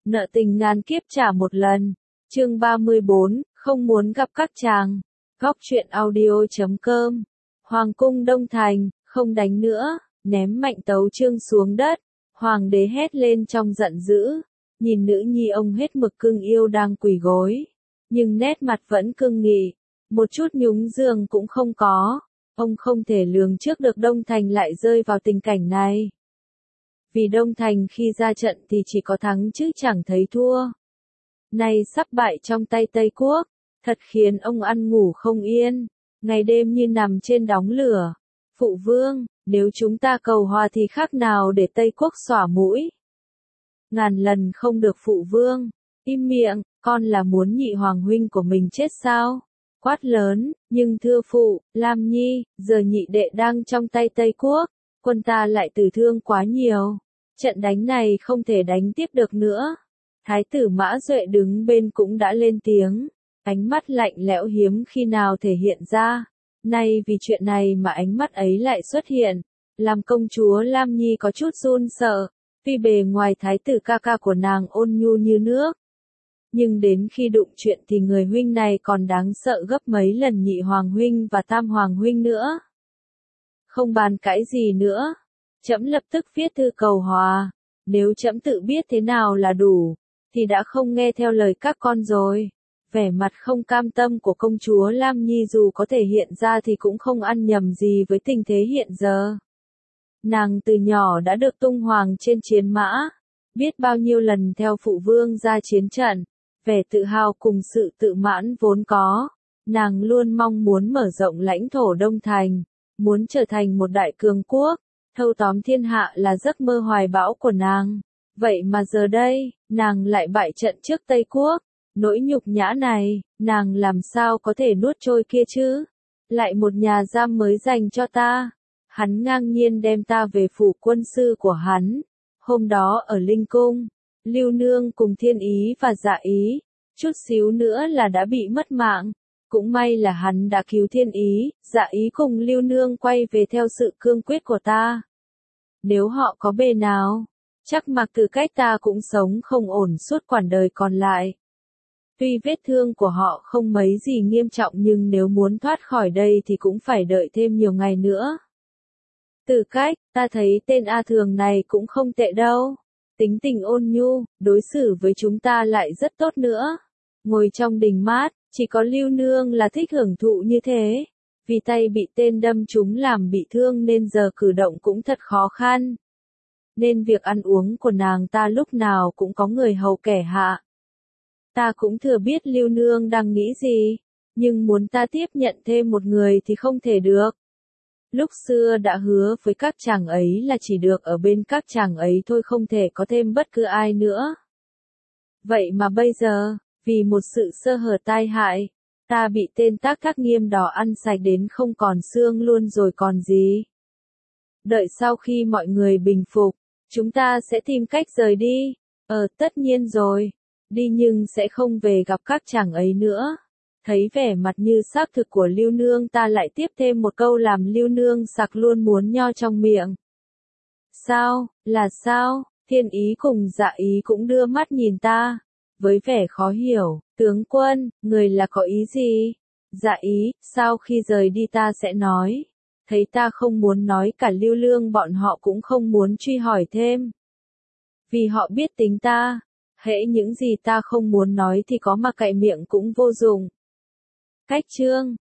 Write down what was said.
nợ tình ngàn kiếp trả một lần. Chương 34, không muốn gặp các chàng. Góc truyện audio.com. Hoàng cung Đông Thành, không đánh nữa, ném mạnh tấu chương xuống đất. Hoàng đế hét lên trong giận dữ, nhìn nữ nhi ông hết mực cưng yêu đang quỳ gối, nhưng nét mặt vẫn cương nghị, một chút nhúng nhường cũng không có. Ông không thể lường trước được Đông Thành lại rơi vào tình cảnh này. Vì Đông Thành khi ra trận thì chỉ có thắng chứ chẳng thấy thua. Nay sắp bại trong tay Tây Quốc, thật khiến ông ăn ngủ không yên, ngày đêm như nằm trên đống lửa. Phụ vương, nếu chúng ta cầu hòa thì khác nào để Tây Quốc xõa mũi. Ngàn lần không được phụ vương, im miệng, con là muốn nhị hoàng huynh của mình chết sao? Quát lớn, nhưng thưa phụ, Lam Nhi, giờ nhị đệ đang trong tay Tây Quốc, quân ta lại tử thương quá nhiều. Trận đánh này không thể đánh tiếp được nữa. Thái tử Mã Duệ đứng bên cũng đã lên tiếng, ánh mắt lạnh lẽo hiếm khi nào thể hiện ra. Nay vì chuyện này mà ánh mắt ấy lại xuất hiện, làm công chúa Lam Nhi có chút run sợ, tuy bề ngoài thái tử ca ca của nàng ôn nhu như nước. Nhưng đến khi đụng chuyện thì người huynh này còn đáng sợ gấp mấy lần nhị hoàng huynh và tam hoàng huynh nữa. Không bàn cãi gì nữa, trẫm lập tức viết thư cầu hòa, nếu trẫm tự biết thế nào là đủ, thì đã không nghe theo lời các con rồi. Vẻ mặt không cam tâm của công chúa Lam Nhi dù có thể hiện ra thì cũng không ăn nhầm gì với tình thế hiện giờ. Nàng từ nhỏ đã được tung hoàng trên chiến mã, biết bao nhiêu lần theo phụ vương ra chiến trận, vẻ tự hào cùng sự tự mãn vốn có. Nàng luôn mong muốn mở rộng lãnh thổ Đông Thành, muốn trở thành một đại cường quốc, thâu tóm thiên hạ là giấc mơ hoài bão của nàng. Vậy mà giờ đây, nàng lại bại trận trước Tây Quốc. Nỗi nhục nhã này, nàng làm sao có thể nuốt trôi kia chứ? Lại một nhà giam mới dành cho ta. Hắn ngang nhiên đem ta về phủ quân sư của hắn. Hôm đó ở Linh Cung, Lưu Nương cùng Thiên Ý và Dạ Ý, chút xíu nữa là đã bị mất mạng. Cũng may là hắn đã cứu Thiên Ý, Dạ Ý cùng Lưu Nương quay về theo sự cương quyết của ta. Nếu họ có bề nào, chắc Mạc Tử Cách ta cũng sống không ổn suốt quãng đời còn lại. Tuy vết thương của họ không mấy gì nghiêm trọng nhưng nếu muốn thoát khỏi đây thì cũng phải đợi thêm nhiều ngày nữa. Tử Cách, ta thấy tên A Thường này cũng không tệ đâu. Tính tình ôn nhu, đối xử với chúng ta lại rất tốt nữa. Ngồi trong đình mát, chỉ có Lưu Nương là thích hưởng thụ như thế. Vì tay bị tên đâm trúng làm bị thương nên giờ cử động cũng thật khó khăn. Nên việc ăn uống của nàng ta lúc nào cũng có người hầu kẻ hạ. Ta cũng thừa biết Lưu Nương đang nghĩ gì, nhưng muốn ta tiếp nhận thêm một người thì không thể được. Lúc xưa đã hứa với các chàng ấy là chỉ được ở bên các chàng ấy thôi, không thể có thêm bất cứ ai nữa. Vậy mà bây giờ, vì một sự sơ hở tai hại, ta bị tên Tác Thác Nghiêm đỏ ăn sạch đến không còn xương luôn rồi còn gì. Đợi sau khi mọi người bình phục, chúng ta sẽ tìm cách rời đi. Tất nhiên rồi. Đi nhưng sẽ không về gặp các chàng ấy nữa. Thấy vẻ mặt như xác thực của Lưu Nương ta lại tiếp thêm một câu làm Lưu Nương sặc luôn muốn nho trong miệng. Sao, là sao? Thiên Ý cùng Dạ Ý cũng đưa mắt nhìn ta, với vẻ khó hiểu. Tướng quân, người là có ý gì? Dạ Ý, sau khi rời đi ta sẽ nói. Thấy ta không muốn nói cả Lưu Lương bọn họ cũng không muốn truy hỏi thêm. Vì họ biết tính ta. Hễ những gì ta không muốn nói thì có mà cạy miệng cũng vô dụng. Cách chương